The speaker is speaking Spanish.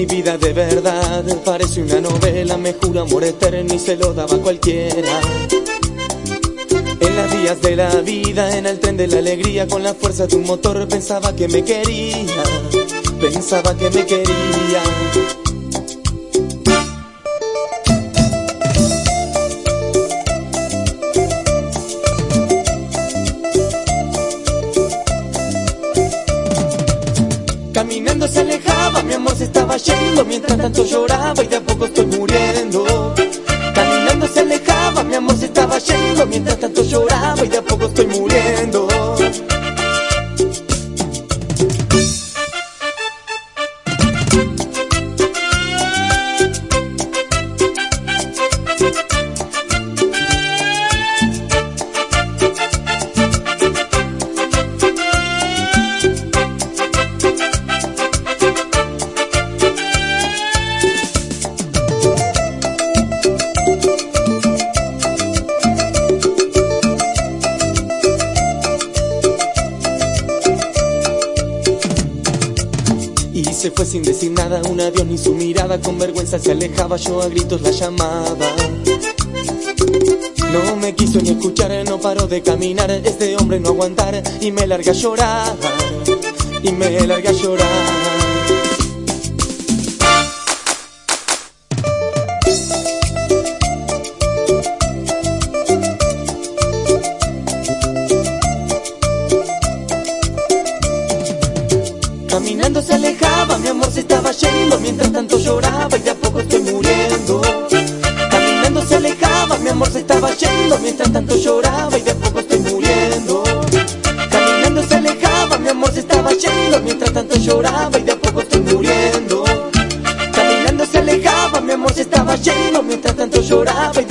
mi vida de verdad parece una novela, me juro amor eterno y se lo daba a cualquiera. En los días de la vida, en el tren de la alegría, con la fuerza de un motor pensaba que me quería, pensaba que me quería. Caminando se alejaba, mi amor se estaba yendo, mientras tanto lloraba y de a poco estoy muriendo. Caminando se alejaba, mi amor se estaba yendo, mientras tanto lloraba y de a poco estoy muriendo. Y se fue sin decir nada, un adiós ni su mirada, con vergüenza se alejaba, yo a gritos la llamaba. No me quiso ni escuchar, no paró de caminar, este hombre no aguantar, y me larga a llorar, y me larga a llorar. Caminando se alejaba, mi amor se estaba yendo, mientras tanto lloraba y de a poco estoy muriendo. Caminando se alejaba, mi amor se estaba yendo, mientras tanto lloraba y de a poco estoy muriendo. Caminando se alejaba, mi amor se estaba yendo, mientras tanto lloraba y de a poco estoy muriendo. Caminando se alejaba, mi amor se estaba yendo, mientras tanto lloraba y